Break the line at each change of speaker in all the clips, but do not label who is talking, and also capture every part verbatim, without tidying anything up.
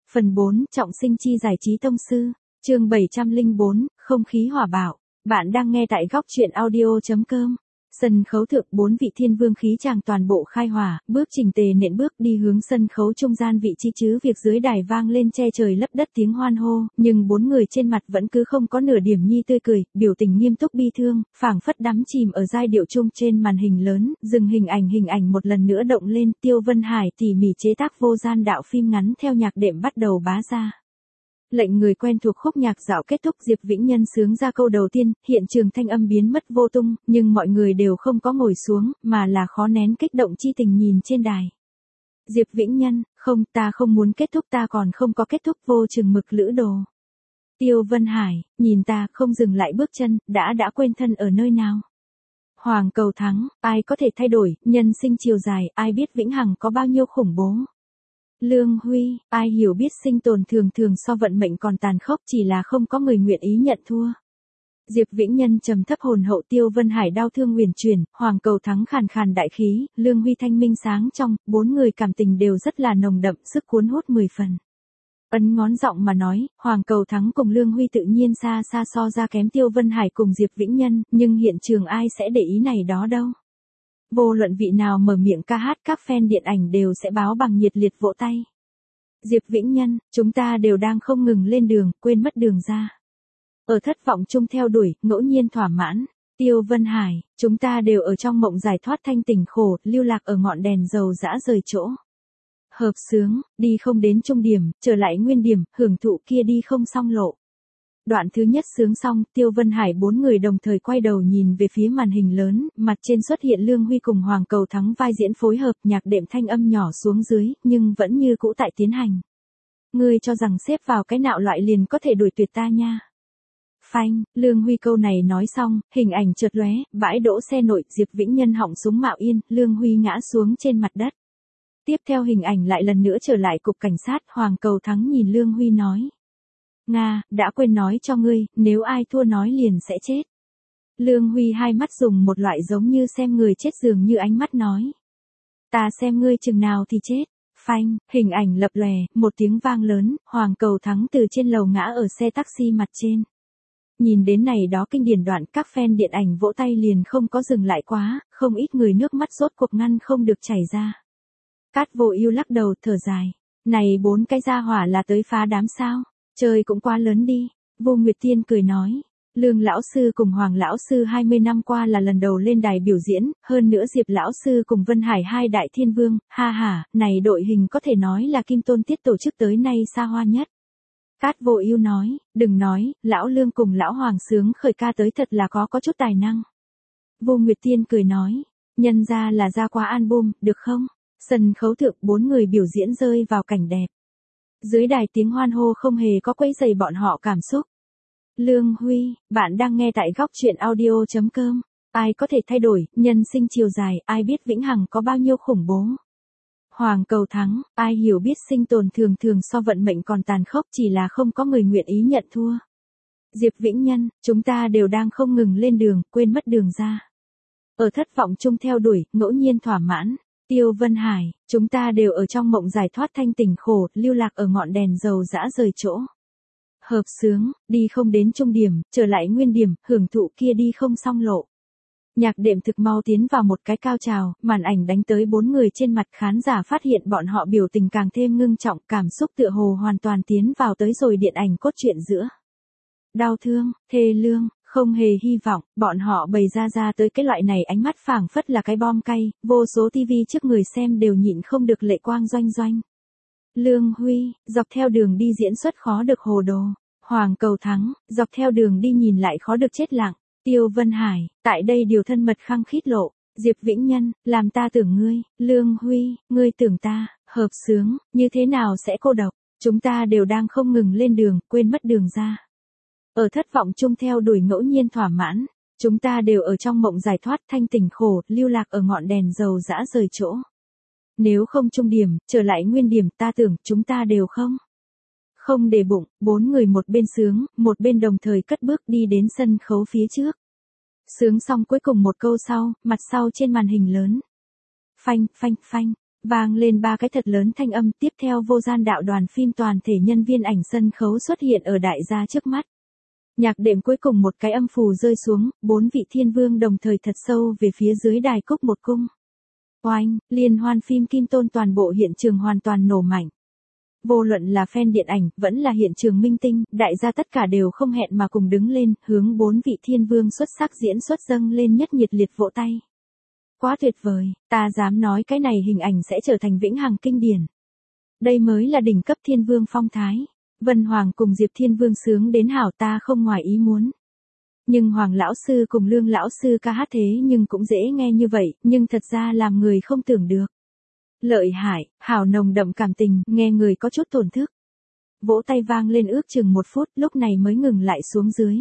Phần bốn, trọng sinh chi giải trí tông sư. Chương bảy trăm lẻ bốn, không khí hỏa bạo. Bạn đang nghe tại góc truyện audio chấm com. Sân khấu thượng, bốn vị thiên vương khí chàng toàn bộ khai hỏa, bước trình tề nện bước đi hướng sân khấu trung gian vị trí chứ việc dưới đài vang lên che trời lấp đất tiếng hoan hô, nhưng bốn người trên mặt vẫn cứ không có nửa điểm nhi tươi cười, biểu tình nghiêm túc bi thương, phảng phất đắm chìm ở giai điệu chung. Trên màn hình lớn, dừng hình ảnh hình ảnh một lần nữa động lên, Tiêu Vân Hải tỉ mỉ chế tác vô gian đạo phim ngắn theo nhạc đệm bắt đầu bá ra. Lệnh người quen thuộc khúc nhạc dạo kết thúc, Diệp Vĩnh Nhân sướng ra câu đầu tiên, hiện trường thanh âm biến mất vô tung, nhưng mọi người đều không có ngồi xuống, mà là khó nén kích động chi tình nhìn trên đài. Diệp Vĩnh Nhân, không, ta không muốn kết thúc, ta còn không có kết thúc, vô chừng mực lữ đồ. Tiêu Vân Hải, nhìn ta, không dừng lại bước chân, đã đã quên thân ở nơi nào. Hoàng cầu thắng, ai có thể thay đổi, nhân sinh chiều dài, ai biết vĩnh hằng có bao nhiêu khủng bố. Lương Huy, ai hiểu biết sinh tồn thường thường so vận mệnh còn tàn khốc, chỉ là không có người nguyện ý nhận thua. Diệp Vĩnh Nhân trầm thấp hồn hậu, Tiêu Vân Hải đau thương huyền chuyển, Hoàng cầu thắng khàn khàn đại khí, Lương Huy thanh minh sáng trong, bốn người cảm tình đều rất là nồng đậm, sức cuốn hút mười phần. Ấn ngón giọng mà nói, Hoàng cầu thắng cùng Lương Huy tự nhiên xa xa so ra kém Tiêu Vân Hải cùng Diệp Vĩnh Nhân, nhưng hiện trường ai sẽ để ý này đó đâu. Vô luận vị nào mở miệng ca hát, các fan điện ảnh đều sẽ báo bằng nhiệt liệt vỗ tay. Diệp Vĩnh Nhân, chúng ta đều đang không ngừng lên đường, quên mất đường ra. Ở thất vọng chung theo đuổi, ngẫu nhiên thỏa mãn. Tiêu Vân Hải, chúng ta đều ở trong mộng giải thoát thanh tỉnh khổ, lưu lạc ở ngọn đèn dầu dã rời chỗ. Hợp sướng, đi không đến trung điểm, trở lại nguyên điểm, hưởng thụ kia đi không xong lộ. Đoạn thứ nhất sướng xong, Tiêu Vân Hải bốn người đồng thời quay đầu nhìn về phía màn hình lớn, mặt trên xuất hiện Lương Huy cùng Hoàng cầu thắng vai diễn phối hợp, nhạc đệm thanh âm nhỏ xuống dưới, nhưng vẫn như cũ tại tiến hành. Ngươi cho rằng xếp vào cái nạo loại liền có thể đuổi tuyệt ta nha. Phanh, Lương Huy câu này nói xong, hình ảnh chợt lóe, bãi đỗ xe nội, Diệp Vĩnh Nhân họng súng mạo yên, Lương Huy ngã xuống trên mặt đất. Tiếp theo hình ảnh lại lần nữa trở lại cục cảnh sát, Hoàng cầu thắng nhìn Lương Huy nói. Nga, đã quên nói cho ngươi, nếu ai thua nói liền sẽ chết. Lương Huy hai mắt dùng một loại giống như xem người chết dường như ánh mắt nói. Ta xem ngươi chừng nào thì chết. Phanh, hình ảnh lập lòe, một tiếng vang lớn, Hoàng cầu thắng từ trên lầu ngã ở xe taxi mặt trên. Nhìn đến này đó kinh điển đoạn, các fan điện ảnh vỗ tay liền không có dừng lại quá, không ít người nước mắt rốt cuộc ngăn không được chảy ra. Cát Vô Ưu lắc đầu thở dài. Này bốn cái gia hỏa là tới phá đám sao? Trời cũng quá lớn đi. Vô Nguyệt Tiên cười nói. Lương lão sư cùng Hoàng lão sư hai mươi năm qua là lần đầu lên đài biểu diễn, hơn nữa Diệp lão sư cùng Vân Hải hai đại thiên vương, ha ha, này đội hình có thể nói là Kim Tôn Tiết tổ chức tới nay xa hoa nhất. Cát Vô Ưu nói, đừng nói, lão Lương cùng lão Hoàng sướng khởi ca tới thật là có có chút tài năng. Vô Nguyệt Tiên cười nói, nhân ra là ra qua album, được không? Sân khấu thượng bốn người biểu diễn rơi vào cảnh đẹp. Dưới đài tiếng hoan hô không hề có quấy rầy bọn họ cảm xúc. Lương Huy, bạn đang nghe tại góc truyện audio chấm com. Ai có thể thay đổi, nhân sinh chiều dài, ai biết vĩnh hằng có bao nhiêu khủng bố. Hoàng cầu thắng, ai hiểu biết sinh tồn thường thường so vận mệnh còn tàn khốc, chỉ là không có người nguyện ý nhận thua. Diệp Vĩnh Nhân, chúng ta đều đang không ngừng lên đường, quên mất đường ra. Ở thất vọng chung theo đuổi, ngẫu nhiên thỏa mãn. Tiêu Vân Hải, chúng ta đều ở trong mộng giải thoát thanh tỉnh khổ, lưu lạc ở ngọn đèn dầu dã rời chỗ. Hợp sướng, đi không đến trung điểm, trở lại nguyên điểm, hưởng thụ kia đi không xong lộ. Nhạc đệm thực mau tiến vào một cái cao trào, màn ảnh đánh tới bốn người trên mặt, khán giả phát hiện bọn họ biểu tình càng thêm ngưng trọng, cảm xúc tựa hồ hoàn toàn tiến vào tới rồi điện ảnh cốt truyện giữa. Đau thương, thê lương, không hề hy vọng, bọn họ bày ra ra tới cái loại này ánh mắt phảng phất là cái bom cay, vô số tivi trước người xem đều nhịn không được lệ quang doanh doanh. Lương Huy, dọc theo đường đi diễn xuất khó được hồ đồ. Hoàng cầu thắng, dọc theo đường đi nhìn lại khó được chết lặng. Tiêu Vân Hải, tại đây điều thân mật khăng khít lộ. Diệp Vĩnh Nhân, làm ta tưởng ngươi. Lương Huy, ngươi tưởng ta, hợp sướng, như thế nào sẽ cô độc. Chúng ta đều đang không ngừng lên đường, quên mất đường ra. Ở thất vọng chung theo đuổi, ngẫu nhiên thỏa mãn. Chúng ta đều ở trong mộng giải thoát thanh tỉnh khổ, lưu lạc ở ngọn đèn dầu dã rời chỗ. Nếu không trung điểm, trở lại nguyên điểm, ta tưởng chúng ta đều không. Không để bụng, bốn người một bên sướng, một bên đồng thời cất bước đi đến sân khấu phía trước. Sướng xong cuối cùng một câu sau, mặt sau trên màn hình lớn. Phanh, phanh, phanh, Vang lên ba cái thật lớn thanh âm, tiếp theo vô gian đạo đoàn phim toàn thể nhân viên ảnh sân khấu xuất hiện ở đại gia trước mắt. Nhạc đệm cuối cùng một cái âm phù rơi xuống, bốn vị thiên vương đồng thời thật sâu về phía dưới đài cúc một cung. Oanh, liên hoan phim Kim Tôn toàn bộ hiện trường hoàn toàn nổ mạnh. Vô luận là fan điện ảnh, vẫn là hiện trường minh tinh, đại gia tất cả đều không hẹn mà cùng đứng lên, hướng bốn vị thiên vương xuất sắc diễn xuất dâng lên nhất nhiệt liệt vỗ tay. Quá tuyệt vời, ta dám nói cái này hình ảnh sẽ trở thành vĩnh hằng kinh điển. Đây mới là đỉnh cấp thiên vương phong thái. Vân Hoàng cùng Diệp Thiên Vương sướng đến hảo, ta không ngoài ý muốn. Nhưng Hoàng lão sư cùng Lương lão sư ca hát thế nhưng cũng dễ nghe như vậy, nhưng thật ra làm người không tưởng được. Lợi hại, hảo nồng đậm cảm tình, nghe người có chút tổn thức. Vỗ tay vang lên ước chừng một phút, lúc này mới ngừng lại xuống dưới.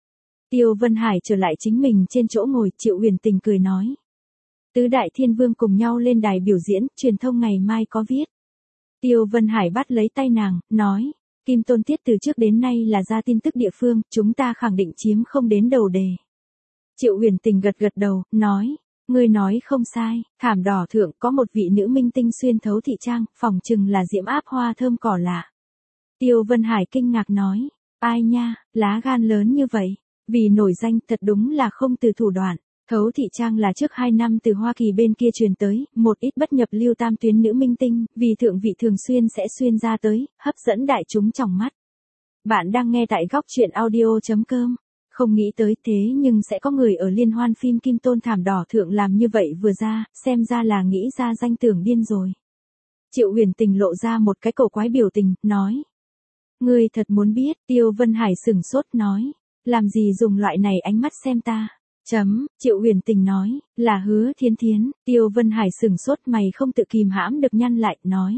Tiêu Vân Hải trở lại chính mình trên chỗ ngồi, Triệu Huyền Tình cười nói. Tứ đại thiên vương cùng nhau lên đài biểu diễn, truyền thông ngày mai có viết. Tiêu Vân Hải bắt lấy tay nàng, nói. Kim Tôn Tiết từ trước đến nay là ra tin tức địa phương, chúng ta khẳng định chiếm không đến đầu đề. Triệu Huyền Tình gật gật đầu, nói. Ngươi nói không sai, thảm đỏ thượng có một vị nữ minh tinh xuyên thấu thị trang, phòng chừng là diễm áp hoa thơm cỏ lạ. Tiêu Vân Hải kinh ngạc nói. Ai nha, lá gan lớn như vậy. Vì nổi danh thật đúng là không từ thủ đoạn. Thấu thị trang là trước hai năm từ Hoa Kỳ bên kia truyền tới, một ít bất nhập lưu tam tuyến nữ minh tinh, vì thượng vị thường xuyên sẽ xuyên ra tới, hấp dẫn đại chúng trong mắt. Bạn đang nghe tại góc truyện audio chấm com. Không nghĩ tới thế nhưng sẽ có người ở liên hoan phim Kim Tôn thảm đỏ thượng làm như vậy vừa ra, xem ra là nghĩ ra danh tưởng điên rồi. Triệu Huyền Tình lộ ra một cái cổ quái biểu tình, nói. Ngươi thật muốn biết, Tiêu Vân Hải sửng sốt nói. Làm gì dùng loại này ánh mắt xem ta. Chấm, Triệu Huyền Tình nói, là Hứa Thiến Thiến. Tiêu Vân Hải sửng sốt, mày không tự kìm hãm được nhăn lại, nói.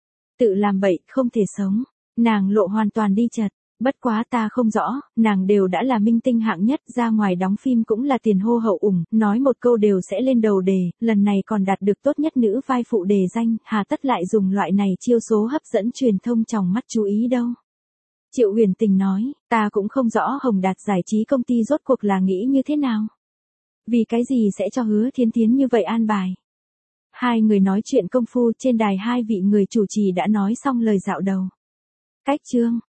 Tự làm bậy, không thể sống. Nàng lộ hoàn toàn đi chật. Bất quá ta không rõ, nàng đều đã là minh tinh hạng nhất, ra ngoài đóng phim cũng là tiền hô hậu ủng, nói một câu đều sẽ lên đầu đề, lần này còn đạt được tốt nhất nữ vai phụ đề danh, hà tất lại dùng loại này chiêu số hấp dẫn truyền thông trong mắt chú ý đâu. Triệu Huyền Tình nói, ta cũng không rõ Hồng Đạt giải trí công ty rốt cuộc là nghĩ như thế nào. Vì cái gì sẽ cho Hứa Thiến Thiến như vậy an bài. Hai người nói chuyện công phu trên đài, hai vị người chủ trì đã nói xong lời dạo đầu. Cách chương.